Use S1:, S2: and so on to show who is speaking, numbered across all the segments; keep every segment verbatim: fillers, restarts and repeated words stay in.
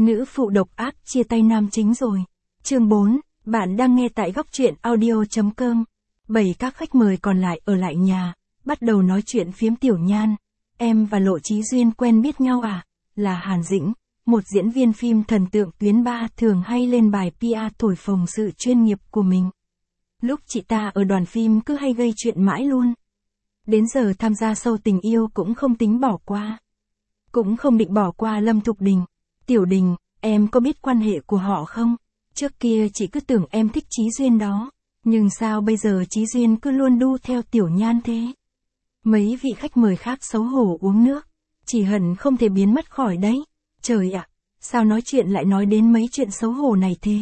S1: Nữ phụ độc ác chia tay nam chính rồi. Chương bốn, bạn đang nghe tại góc truyện audio.com. Bảy các khách mời còn lại ở lại nhà, bắt đầu nói chuyện phiếm Tiểu Nhan. Em và Lộ Chí Duyên quen biết nhau à? Là Hàn Dĩnh, một diễn viên phim thần tượng tuyến ba thường hay lên bài pê e thổi phồng sự chuyên nghiệp của mình. Lúc chị ta ở đoàn phim cứ hay gây chuyện mãi luôn. Đến giờ tham gia show tình yêu cũng không tính bỏ qua. Cũng không định bỏ qua Lâm Thục Đình. Tiểu Đình, em có biết quan hệ của họ không? Trước kia chị cứ tưởng em thích Chí Duyên đó. Nhưng sao bây giờ Chí Duyên cứ luôn đu theo Tiểu Nhan thế? Mấy vị khách mời khác xấu hổ uống nước. Chỉ hận không thể biến mất khỏi đấy. Trời ạ, sao nói chuyện lại nói đến mấy chuyện xấu hổ này thế?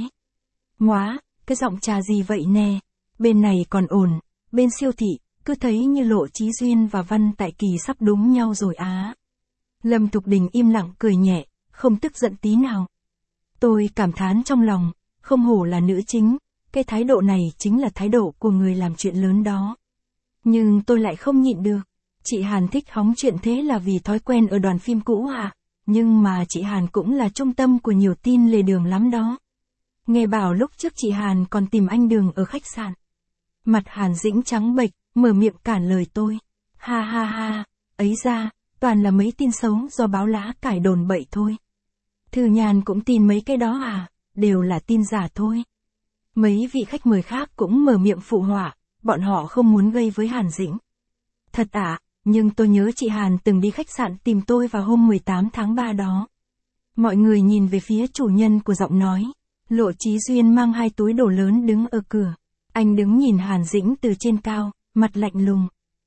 S1: Móa, cái giọng trà gì vậy nè? Bên này còn ổn, bên siêu thị, cứ thấy như Lộ Chí Duyên và Văn Tại Kỳ sắp đúng nhau rồi á. Lâm Thục Đình im lặng cười nhẹ, không tức giận tí nào. Tôi cảm thán trong lòng, không hổ là nữ chính, cái thái độ này chính là thái độ của người làm chuyện lớn đó. Nhưng tôi lại không nhịn được. Chị Hàn thích hóng chuyện thế là vì thói quen ở đoàn phim cũ à? Nhưng mà chị Hàn cũng là trung tâm của nhiều tin lề đường lắm đó. Nghe bảo lúc trước chị Hàn còn tìm anh Đường ở khách sạn. Mặt Hàn Dĩnh trắng bệch, mở miệng cản lời tôi. Ha ha ha, ấy ra, toàn là mấy tin xấu do báo lá cải đồn bậy thôi. Thư Nhan cũng tin mấy cái đó à, đều là tin giả thôi. Mấy vị khách mời khác cũng mở miệng phụ họa, bọn họ không muốn gây với Hàn Dĩnh. Thật ạ, à, nhưng tôi nhớ chị Hàn từng đi khách sạn tìm tôi vào hôm mười tám tháng ba đó. Mọi người nhìn về phía chủ nhân của giọng nói. Lộ Chí Duyên mang hai túi đồ lớn đứng ở cửa. Anh đứng nhìn Hàn Dĩnh từ trên cao, mặt lạnh lùng.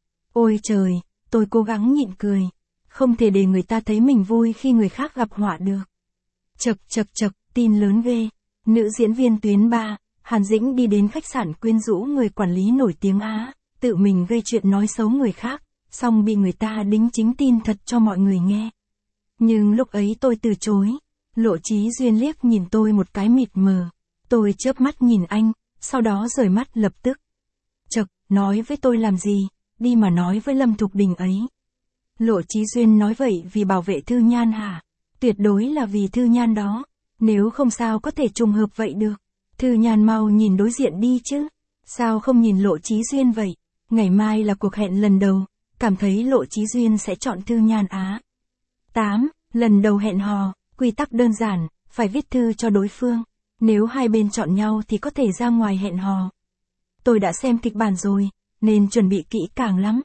S1: Ôi trời, tôi cố gắng nhịn cười. Không thể để người ta thấy mình vui khi người khác gặp họa được. Chật chật chật, tin lớn ghê. Nữ diễn viên tuyến ba, Hàn Dĩnh đi đến khách sạn quyến rũ người quản lý nổi tiếng Á, tự mình gây chuyện nói xấu người khác, xong bị người ta đính chính tin thật cho mọi người nghe. Nhưng lúc ấy tôi từ chối. Lộ Chí Duyên liếc nhìn tôi một cái mịt mờ. Tôi chớp mắt nhìn anh, sau đó rời mắt lập tức. Chật, nói với tôi làm gì, đi mà nói với Lâm Thục Đình ấy. Lộ Chí Duyên nói vậy vì bảo vệ Thư Nhan hả? Tuyệt đối là vì Thư Nhan đó, nếu không sao có thể trùng hợp vậy được. Thư Nhan mau nhìn đối diện đi chứ, sao không nhìn Lộ Chí Duyên vậy? Ngày mai là cuộc hẹn lần đầu, cảm thấy Lộ Chí Duyên sẽ chọn Thư Nhan á. tám. Lần đầu hẹn hò, quy tắc đơn giản, phải viết thư cho đối phương. Nếu hai bên chọn nhau thì có thể ra ngoài hẹn hò. Tôi đã xem kịch bản rồi, nên chuẩn bị kỹ càng lắm.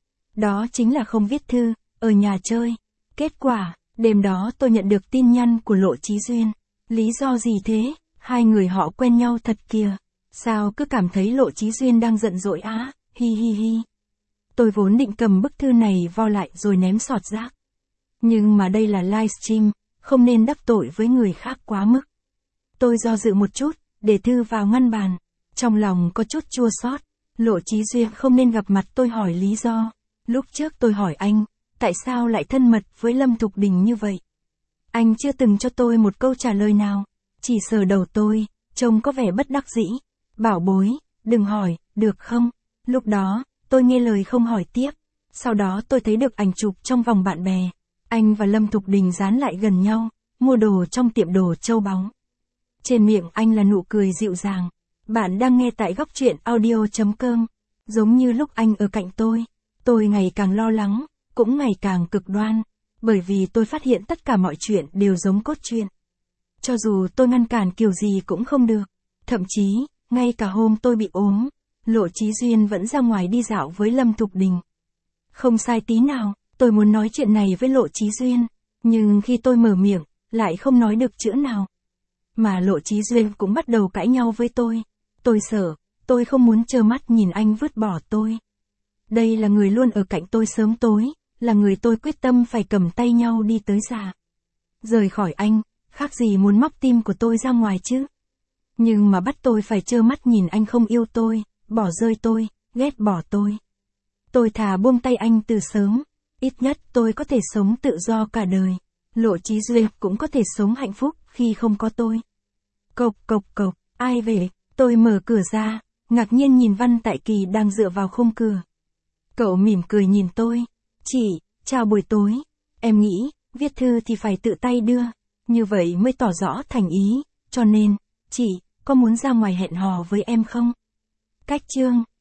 S1: Đó chính là không viết thư, ở nhà chơi. Kết quả, đêm đó tôi nhận được tin nhắn của Lộ Chí Duyên. Lý do gì thế? Hai người họ quen nhau thật kìa. Sao cứ cảm thấy Lộ Chí Duyên đang giận dỗi á, hi hi hi. Tôi vốn định cầm bức thư này vo lại rồi ném sọt rác. Nhưng mà đây là livestream, không nên đắc tội với người khác quá mức. Tôi do dự một chút, để thư vào ngăn bàn. Trong lòng có chút chua xót. Lộ Chí Duyên không nên gặp mặt tôi hỏi lý do. Lúc trước tôi hỏi anh, tại sao lại thân mật với Lâm Thục Đình như vậy? Anh chưa từng cho tôi một câu trả lời nào. Chỉ sờ đầu tôi, trông có vẻ bất đắc dĩ. Bảo bối, đừng hỏi, được không? Lúc đó, tôi nghe lời không hỏi tiếp. Sau đó tôi thấy được ảnh chụp trong vòng bạn bè. Anh và Lâm Thục Đình dán lại gần nhau, mua đồ trong tiệm đồ châu báu. Trên miệng anh là nụ cười dịu dàng. Bạn đang nghe tại góc truyện audio.com. Giống như lúc anh ở cạnh tôi, tôi ngày càng lo lắng, cũng ngày càng cực đoan. Bởi vì tôi phát hiện tất cả mọi chuyện đều giống cốt truyện. Cho dù tôi ngăn cản kiểu gì cũng không được. Thậm chí, ngay cả hôm tôi bị ốm, Lộ Chí Duyên vẫn ra ngoài đi dạo với Lâm Thục Đình. Không sai tí nào, tôi muốn nói chuyện này với Lộ Chí Duyên. Nhưng khi tôi mở miệng, lại không nói được chữ nào. Mà Lộ Chí Duyên cũng bắt đầu cãi nhau với tôi. Tôi sợ, tôi không muốn trơ mắt nhìn anh vứt bỏ tôi. Đây là người luôn ở cạnh tôi sớm tối, là người tôi quyết tâm phải cầm tay nhau đi tới già. Rời khỏi anh, khác gì muốn móc tim của tôi ra ngoài chứ. Nhưng mà bắt tôi phải trơ mắt nhìn anh không yêu tôi, bỏ rơi tôi, ghét bỏ tôi. Tôi thà buông tay anh từ sớm, ít nhất tôi có thể sống tự do cả đời. Lộ Chí Duyên cũng có thể sống hạnh phúc khi không có tôi. Cộc cộc cộc, ai về? Tôi mở cửa ra, ngạc nhiên nhìn Văn Tại Kỳ đang dựa vào khung cửa. Cậu mỉm cười nhìn tôi. Chị, chào buổi tối. Em nghĩ, viết thư thì phải tự tay đưa. Như vậy mới tỏ rõ thành ý, cho nên, chị, có muốn ra ngoài hẹn hò với em không? Cách chương